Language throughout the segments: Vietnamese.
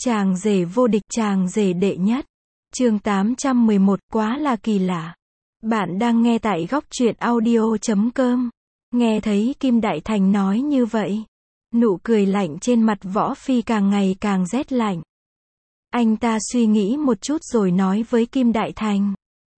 Chàng rể vô địch, chàng rể đệ nhất. Chương 811, quá là kỳ lạ. Bạn đang nghe tại góc truyện audio.com. Nghe thấy Kim Đại Thành nói như vậy, nụ cười lạnh trên mặt Võ Phi càng ngày càng rét lạnh. Anh ta suy nghĩ một chút rồi nói với Kim Đại Thành.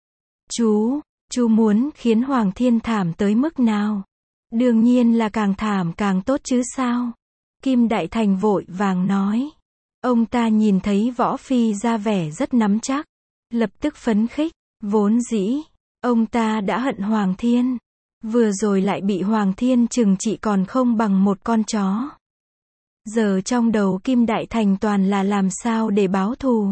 Chú muốn khiến Hoàng Thiên thảm tới mức nào? Đương nhiên là càng thảm càng tốt chứ sao? Kim Đại Thành vội vàng nói. Ông ta nhìn thấy Võ Phi ra vẻ rất nắm chắc, lập tức phấn khích. Vốn dĩ, ông ta đã hận Hoàng Thiên, vừa rồi lại bị Hoàng Thiên trừng trị còn không bằng một con chó. Giờ trong đầu Kim Đại Thành toàn là làm sao để báo thù.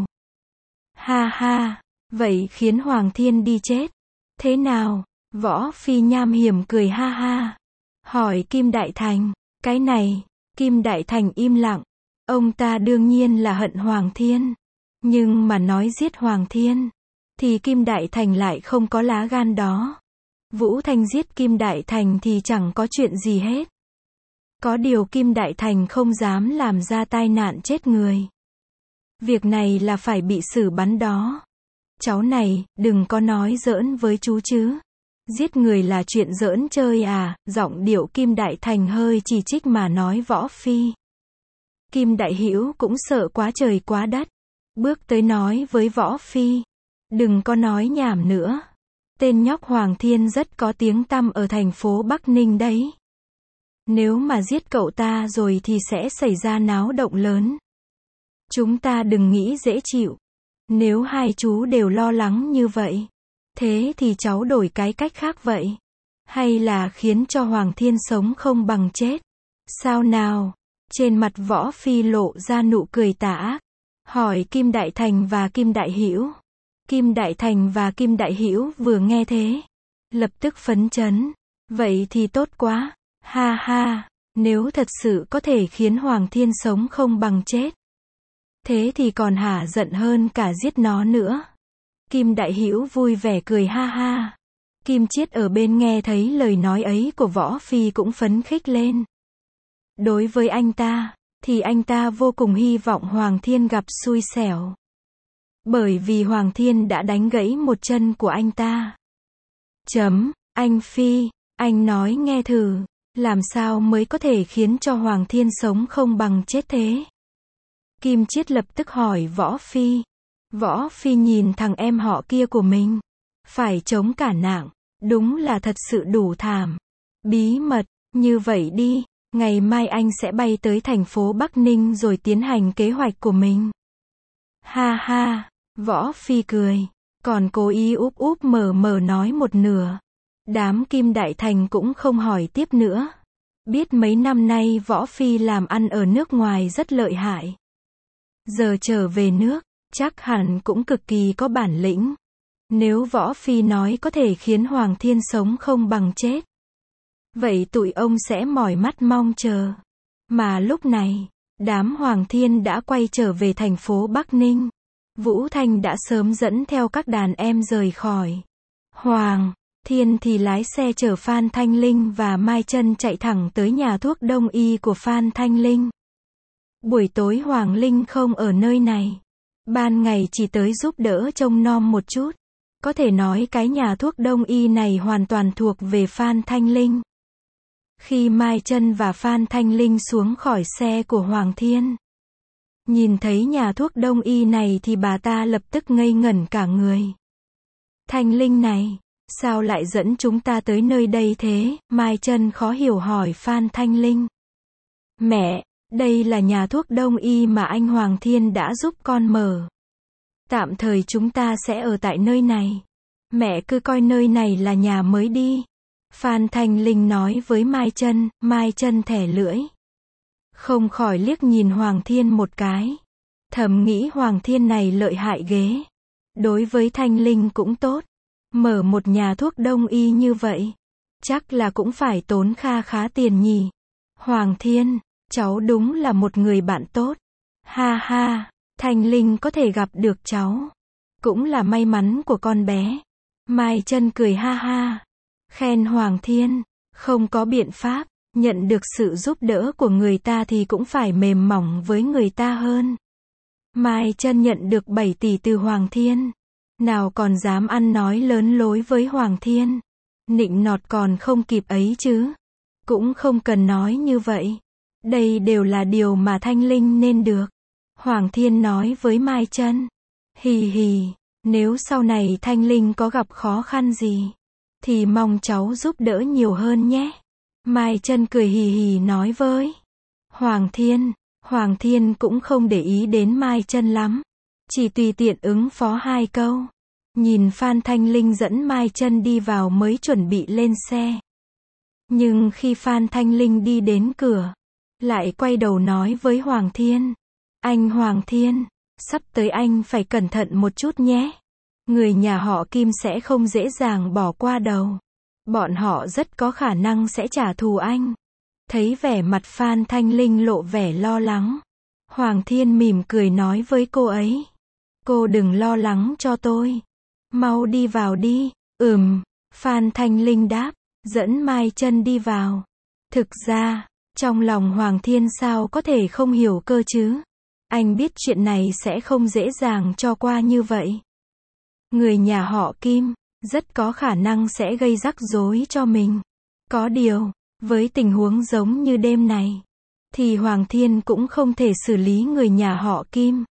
Ha ha, vậy khiến Hoàng Thiên đi chết. Thế nào? Võ Phi nham hiểm cười ha ha. Hỏi Kim Đại Thành, cái này, Kim Đại Thành im lặng. Ông ta đương nhiên là hận Hoàng Thiên. Nhưng mà nói giết Hoàng Thiên, thì Kim Đại Thành lại không có lá gan đó. Vũ Thanh giết Kim Đại Thành thì chẳng có chuyện gì hết. Có điều Kim Đại Thành không dám làm ra tai nạn chết người. Việc này là phải bị xử bắn đó. Cháu này, đừng có nói giỡn với chú chứ. Giết người là chuyện giỡn chơi à? Giọng điệu Kim Đại Thành hơi chỉ trích mà nói Võ Phi. Kim Đại Hữu cũng sợ quá trời quá đất. Bước tới nói với Võ Phi. Đừng có nói nhảm nữa. Tên nhóc Hoàng Thiên rất có tiếng tăm ở thành phố Bắc Ninh đấy. Nếu mà giết cậu ta rồi thì sẽ xảy ra náo động lớn. Chúng ta đừng nghĩ dễ chịu. Nếu hai chú đều lo lắng như vậy, thế thì cháu đổi cái cách khác vậy. Hay là khiến cho Hoàng Thiên sống không bằng chết. Sao nào? Trên mặt Võ Phi lộ ra nụ cười tà ác. Hỏi Kim Đại Thành và Kim Đại Hữu. Kim Đại Thành và Kim Đại Hữu vừa nghe thế, lập tức phấn chấn. Vậy thì tốt quá. Ha ha, nếu thật sự có thể khiến Hoàng Thiên sống không bằng chết, thế thì còn hả giận hơn cả giết nó nữa. Kim Đại Hữu vui vẻ cười ha ha. Kim Chiết ở bên nghe thấy lời nói ấy của Võ Phi cũng phấn khích lên. Đối với anh ta, thì anh ta vô cùng hy vọng Hoàng Thiên gặp xui xẻo. Bởi vì Hoàng Thiên đã đánh gãy một chân của anh ta. Anh Phi, anh nói nghe thử, làm sao mới có thể khiến cho Hoàng Thiên sống không bằng chết thế? Kim Chiết lập tức hỏi Võ Phi. Võ Phi nhìn thằng em họ kia của mình, phải chống cả nạng, đúng là thật sự đủ thảm. Bí mật, như vậy đi, ngày mai anh sẽ bay tới thành phố Bắc Ninh rồi tiến hành kế hoạch của mình. Ha ha, Võ Phi cười, còn cố ý úp úp mở mở nói một nửa. Đám Kim Đại Thành cũng không hỏi tiếp nữa. Biết mấy năm nay Võ Phi làm ăn ở nước ngoài rất lợi hại. Giờ trở về nước, chắc hẳn cũng cực kỳ có bản lĩnh. Nếu Võ Phi nói có thể khiến Hoàng Thiên sống không bằng chết, vậy tụi ông sẽ mỏi mắt mong chờ. Mà lúc này, đám Hoàng Thiên đã quay trở về thành phố Bắc Ninh. Vũ Thanh đã sớm dẫn theo các đàn em rời khỏi. Hoàng Thiên thì lái xe chở Phan Thanh Linh và Mai Chân chạy thẳng tới nhà thuốc đông y của Phan Thanh Linh. Buổi tối Hoàng Linh không ở nơi này. Ban ngày chỉ tới giúp đỡ trông nom một chút. Có thể nói cái nhà thuốc đông y này hoàn toàn thuộc về Phan Thanh Linh. Khi Mai Chân và Phan Thanh Linh xuống khỏi xe của Hoàng Thiên, nhìn thấy nhà thuốc đông y này thì bà ta lập tức ngây ngẩn cả người. Thanh Linh này, sao lại dẫn chúng ta tới nơi đây thế? Mai Chân khó hiểu hỏi Phan Thanh Linh. Mẹ, đây là nhà thuốc đông y mà anh Hoàng Thiên đã giúp con mở. Tạm thời chúng ta sẽ ở tại nơi này. Mẹ cứ coi nơi này là nhà mới đi. Phan Thanh Linh nói với Mai Chân thẻ lưỡi. Không khỏi liếc nhìn Hoàng Thiên một cái. Thầm nghĩ Hoàng Thiên này lợi hại ghê. Đối với Thanh Linh cũng tốt. Mở một nhà thuốc đông y như vậy, chắc là cũng phải tốn kha khá tiền nhỉ. Hoàng Thiên, cháu đúng là một người bạn tốt. Ha ha, Thanh Linh có thể gặp được cháu, cũng là may mắn của con bé. Mai Chân cười ha ha. Khen Hoàng Thiên, không có biện pháp, nhận được sự giúp đỡ của người ta thì cũng phải mềm mỏng với người ta hơn. Mai Chân nhận được 7 tỷ từ Hoàng Thiên. Nào còn dám ăn nói lớn lối với Hoàng Thiên. Nịnh nọt còn không kịp ấy chứ. Cũng không cần nói như vậy. Đây đều là điều mà Thanh Linh nên được. Hoàng Thiên nói với Mai Chân. Hì hì, nếu sau này Thanh Linh có gặp khó khăn gì, thì mong cháu giúp đỡ nhiều hơn nhé. Mai Chân cười hì hì nói với Hoàng Thiên. Hoàng Thiên cũng không để ý đến Mai Chân lắm. Chỉ tùy tiện ứng phó 2 câu. Nhìn Phan Thanh Linh dẫn Mai Chân đi vào mới chuẩn bị lên xe. Nhưng khi Phan Thanh Linh đi đến cửa, lại quay đầu nói với Hoàng Thiên. Anh Hoàng Thiên, sắp tới anh phải cẩn thận một chút nhé. Người nhà họ Kim sẽ không dễ dàng bỏ qua đâu. Bọn họ rất có khả năng sẽ trả thù anh. Thấy vẻ mặt Phan Thanh Linh lộ vẻ lo lắng, Hoàng Thiên mỉm cười nói với cô ấy. Cô đừng lo lắng cho tôi. Mau đi vào đi. Phan Thanh Linh đáp, dẫn Mai Chân đi vào. Thực ra, trong lòng Hoàng Thiên sao có thể không hiểu cơ chứ. Anh biết chuyện này sẽ không dễ dàng cho qua như vậy. Người nhà họ Kim, rất có khả năng sẽ gây rắc rối cho mình. Có điều, với tình huống giống như đêm này, thì Hoàng Thiên cũng không thể xử lý người nhà họ Kim.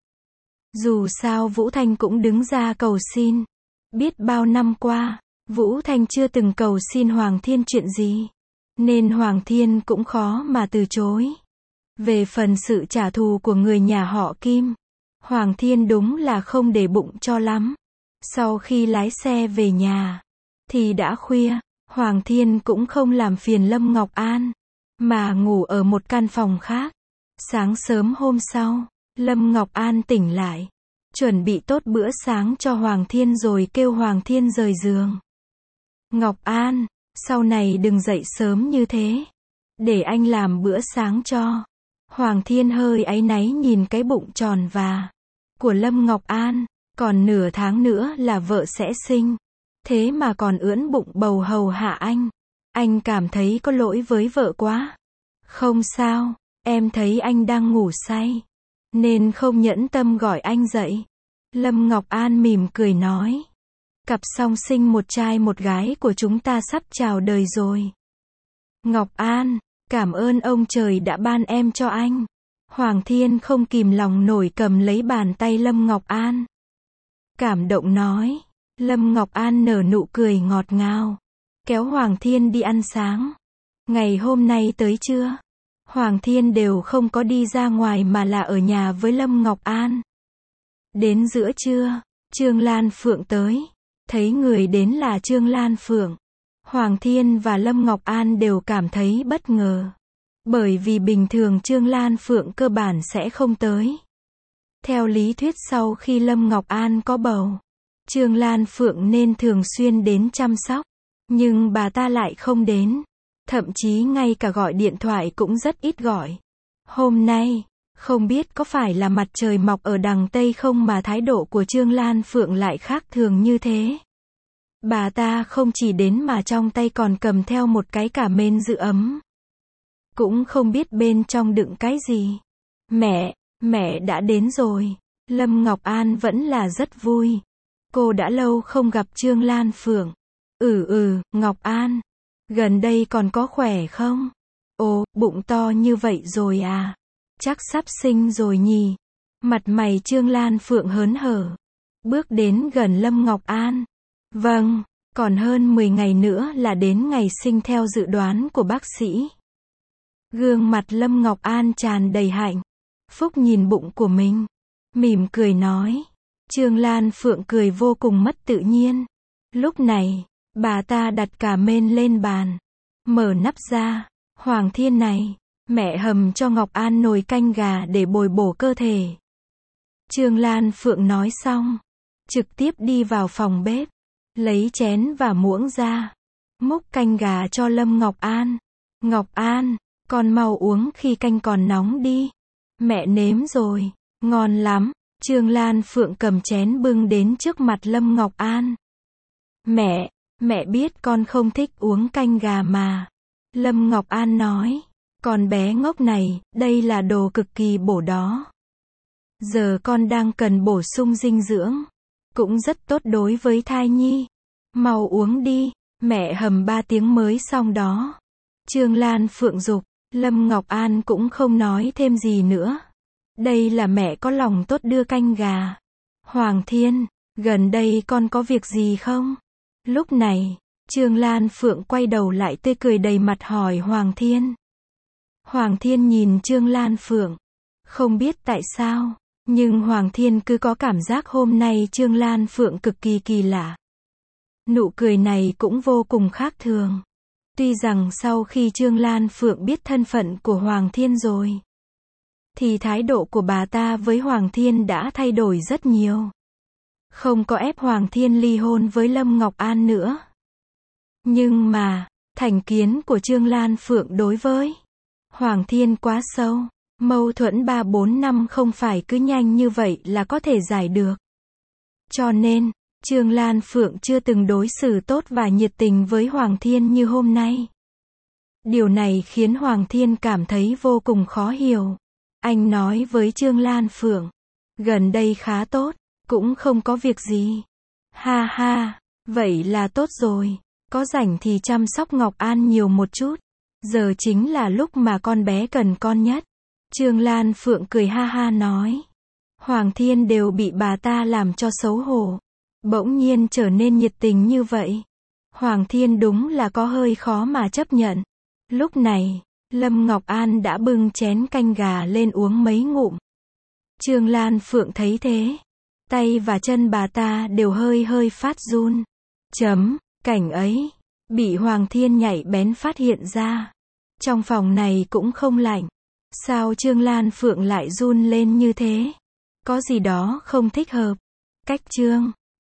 Dù sao Vũ Thanh cũng đứng ra cầu xin. Biết bao năm qua, Vũ Thanh chưa từng cầu xin Hoàng Thiên chuyện gì, nên Hoàng Thiên cũng khó mà từ chối. Về phần sự trả thù của người nhà họ Kim, Hoàng Thiên đúng là không để bụng cho lắm. Sau khi lái xe về nhà, thì đã khuya, Hoàng Thiên cũng không làm phiền Lâm Ngọc An, mà ngủ ở một căn phòng khác. Sáng sớm hôm sau, Lâm Ngọc An tỉnh lại, chuẩn bị tốt bữa sáng cho Hoàng Thiên rồi kêu Hoàng Thiên rời giường. Ngọc An, sau này đừng dậy sớm như thế, để anh làm bữa sáng cho. Hoàng Thiên hơi áy náy nhìn cái bụng tròn và của Lâm Ngọc An, còn nửa tháng nữa là vợ sẽ sinh, thế mà còn ưỡn bụng bầu hầu hạ anh. Anh cảm thấy có lỗi với vợ quá. Không sao, em thấy anh đang ngủ say, nên không nhẫn tâm gọi anh dậy. Lâm Ngọc An mỉm cười nói. Cặp song sinh một trai một gái của chúng ta sắp chào đời rồi. Ngọc An, cảm ơn ông trời đã ban em cho anh. Hoàng Thiên không kìm lòng nổi cầm lấy bàn tay Lâm Ngọc An. Cảm động nói. Lâm Ngọc An nở nụ cười ngọt ngào, kéo Hoàng Thiên đi ăn sáng. Ngày hôm nay tới trưa, Hoàng Thiên đều không có đi ra ngoài mà là ở nhà với Lâm Ngọc An. Đến giữa trưa, Trương Lan Phượng tới. Thấy người đến là Trương Lan Phượng, Hoàng Thiên và Lâm Ngọc An đều cảm thấy bất ngờ. Bởi vì bình thường Trương Lan Phượng cơ bản sẽ không tới. Theo lý thuyết sau khi Lâm Ngọc An có bầu, Trương Lan Phượng nên thường xuyên đến chăm sóc. Nhưng bà ta lại không đến. Thậm chí ngay cả gọi điện thoại cũng rất ít gọi. Hôm nay, không biết có phải là mặt trời mọc ở đằng Tây không mà thái độ của Trương Lan Phượng lại khác thường như thế. Bà ta không chỉ đến mà trong tay còn cầm theo một cái cả mên giữ ấm. Cũng không biết bên trong đựng cái gì. Mẹ đã đến rồi. Lâm Ngọc An vẫn là rất vui. Cô đã lâu không gặp Trương Lan Phượng. Ngọc An. Gần đây còn có khỏe không? Ồ, bụng to như vậy rồi à? Chắc sắp sinh rồi nhỉ? Mặt mày Trương Lan Phượng hớn hở. Bước đến gần Lâm Ngọc An. Vâng, còn hơn 10 ngày nữa là đến ngày sinh theo dự đoán của bác sĩ. Gương mặt Lâm Ngọc An tràn đầy hạnh phúc nhìn bụng của mình, mỉm cười nói. Trương Lan Phượng cười vô cùng mất tự nhiên. Lúc này, bà ta đặt cả mên lên bàn, mở nắp ra. Hoàng Thiên này, mẹ hầm cho Ngọc An nồi canh gà để bồi bổ cơ thể. Trương Lan Phượng nói xong, trực tiếp đi vào phòng bếp, lấy chén và muỗng ra, múc canh gà cho Lâm Ngọc An. Ngọc An, con mau uống khi canh còn nóng đi. Mẹ nếm rồi, ngon lắm. Trương Lan Phượng cầm chén bưng đến trước mặt Lâm Ngọc An. Mẹ biết con không thích uống canh gà mà. Lâm Ngọc An nói. Con bé ngốc này, đây là đồ cực kỳ bổ đó. Giờ con đang cần bổ sung dinh dưỡng. Cũng rất tốt đối với thai nhi. Mau uống đi, mẹ hầm 3 tiếng mới xong đó. Trương Lan Phượng giục, Lâm Ngọc An cũng không nói thêm gì nữa. Đây là mẹ có lòng tốt đưa canh gà. Hoàng Thiên, gần đây con có việc gì không? Lúc này, Trương Lan Phượng quay đầu lại tươi cười đầy mặt hỏi Hoàng Thiên. Hoàng Thiên nhìn Trương Lan Phượng. Không biết tại sao, nhưng Hoàng Thiên cứ có cảm giác hôm nay Trương Lan Phượng cực kỳ kỳ lạ. Nụ cười này cũng vô cùng khác thường. Tuy rằng sau khi Trương Lan Phượng biết thân phận của Hoàng Thiên rồi, thì thái độ của bà ta với Hoàng Thiên đã thay đổi rất nhiều. Không có ép Hoàng Thiên ly hôn với Lâm Ngọc An nữa. Nhưng mà, thành kiến của Trương Lan Phượng đối với Hoàng Thiên quá sâu. Mâu thuẫn 3-4 năm không phải cứ nhanh như vậy là có thể giải được. Cho nên, Trương Lan Phượng chưa từng đối xử tốt và nhiệt tình với Hoàng Thiên như hôm nay. Điều này khiến Hoàng Thiên cảm thấy vô cùng khó hiểu. Anh nói với Trương Lan Phượng, gần đây khá tốt, cũng không có việc gì. Ha ha, vậy là tốt rồi, có rảnh thì chăm sóc Ngọc An nhiều một chút. Giờ chính là lúc mà con bé cần con nhất. Trương Lan Phượng cười ha ha nói. Hoàng Thiên đều bị bà ta làm cho xấu hổ. Bỗng nhiên trở nên nhiệt tình như vậy. Hoàng Thiên đúng là có hơi khó mà chấp nhận. Lúc này, Lâm Ngọc An đã bưng chén canh gà lên uống mấy ngụm. Trương Lan Phượng thấy thế. Tay và chân bà ta đều hơi hơi phát run. Cảnh ấy, bị Hoàng Thiên nhạy bén phát hiện ra. Trong phòng này cũng không lạnh. Sao Trương Lan Phượng lại run lên như thế? Có gì đó không thích hợp. Cách Trương